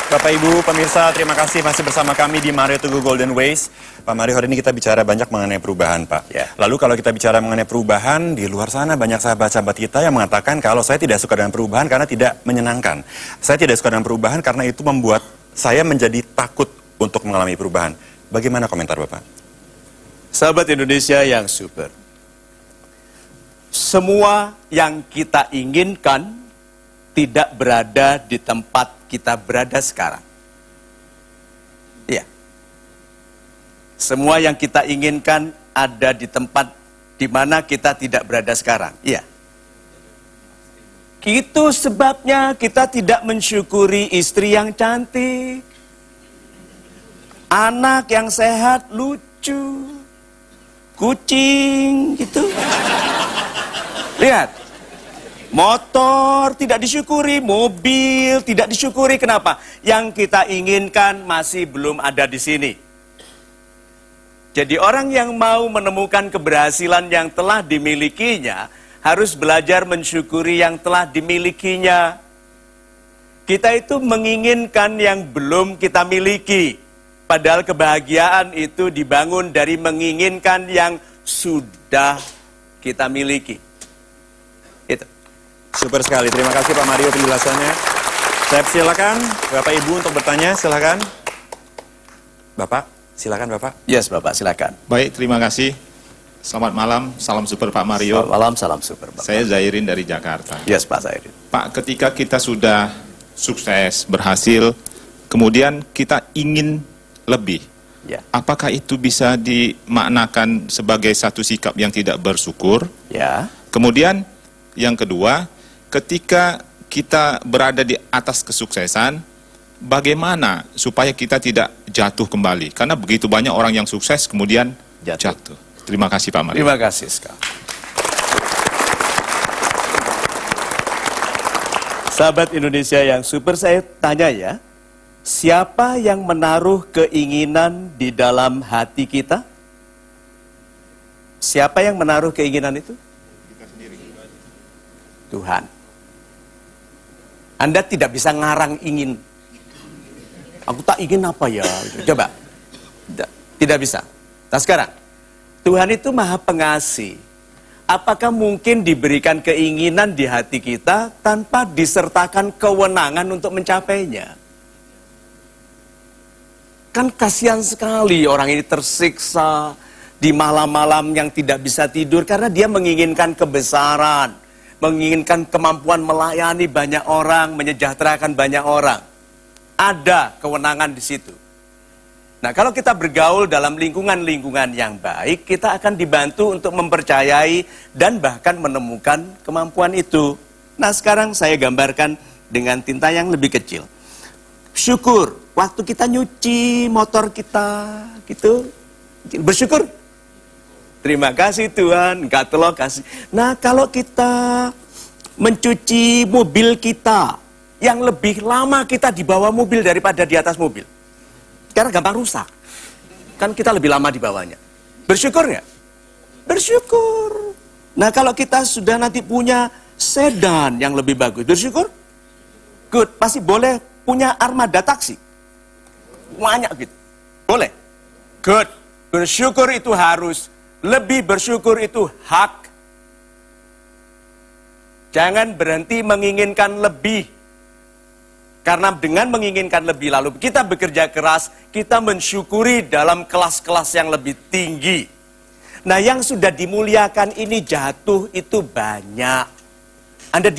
Bapak Ibu pemirsa, terima kasih masih bersama kami di Mario to Go Golden Ways. Pak Mario, hari ini kita bicara banyak mengenai perubahan, Pak. Ya. Lalu kalau kita bicara mengenai perubahan, di luar sana banyak sahabat-sahabat kita yang mengatakan kalau saya tidak suka dengan perubahan karena tidak menyenangkan. Saya tidak suka dengan perubahan karena itu membuat saya menjadi takut untuk mengalami perubahan. Bagaimana komentar Bapak? Sahabat Indonesia yang super. Semua yang kita inginkan tidak berada di tempat kita berada sekarang. Iya. Semua yang kita inginkan ada di tempat di mana kita tidak berada sekarang. Iya. Itu sebabnya kita tidak mensyukuri istri yang cantik, anak yang sehat, lucu, kucing, gitu. Lihat, motor tidak disyukuri, mobil tidak disyukuri. Kenapa? Yang kita inginkan masih belum ada di sini. Jadi orang yang mau menemukan keberhasilan yang telah dimilikinya harus belajar mensyukuri yang telah dimilikinya. Kita itu menginginkan yang belum kita miliki. Padahal kebahagiaan itu dibangun dari menginginkan yang sudah kita miliki. Itu. Super sekali, terima kasih Pak Mario penjelasannya. Saya silakan Bapak Ibu untuk bertanya, silakan. Bapak, silakan Bapak. Yes, Bapak, silakan. Baik, terima kasih. Selamat malam, salam super Pak Mario. Selamat malam, salam super, Bapak. Saya Zairin dari Jakarta. Yes, Pak Zairin. Pak, ketika kita sudah sukses, berhasil, kemudian kita ingin lebih. Ya. Apakah itu bisa dimaknakan sebagai satu sikap yang tidak bersyukur? Ya. Kemudian yang kedua, ketika kita berada di atas kesuksesan, bagaimana supaya kita tidak jatuh kembali? Karena begitu banyak orang yang sukses kemudian jatuh. Terima kasih Pak Mario. Terima kasih sekali. Sahabat Indonesia yang super, saya tanya ya, siapa yang menaruh keinginan di dalam hati kita? Siapa yang menaruh keinginan itu? Tuhan. Anda tidak bisa ngarang ingin. Aku tak ingin apa ya? Coba. Tidak bisa. Nah sekarang, Tuhan itu maha pengasih. Apakah mungkin diberikan keinginan di hati kita tanpa disertakan kewenangan untuk mencapainya? Kan kasihan sekali orang ini tersiksa di malam-malam yang tidak bisa tidur karena dia menginginkan kebesaran, menginginkan kemampuan melayani banyak orang, menyejahterakan banyak orang. Ada kewenangan di situ. Nah, kalau kita bergaul dalam lingkungan-lingkungan yang baik, kita akan dibantu untuk mempercayai dan bahkan menemukan kemampuan itu. Nah, sekarang saya gambarkan dengan tinta yang lebih kecil. Syukur, waktu kita nyuci motor kita, gitu, bersyukur. Terima kasih Tuhan, enggak telah kasih. Nah, kalau kita mencuci mobil kita, yang lebih lama kita di bawah mobil daripada di atas mobil. Karena gampang rusak. Kan kita lebih lama di bawahnya. Bersyukur nggak? Bersyukur. Nah, kalau kita sudah nanti punya sedan yang lebih bagus, bersyukur? Good. Pasti boleh punya armada taksi. Banyak gitu. Boleh? Good. Bersyukur itu harus. Lebih bersyukur itu hak. Jangan berhenti menginginkan lebih. Karena dengan menginginkan lebih lalu kita bekerja keras, kita mensyukuri dalam kelas-kelas yang lebih tinggi. Nah, yang sudah dimuliakan ini jatuh itu banyak. Anda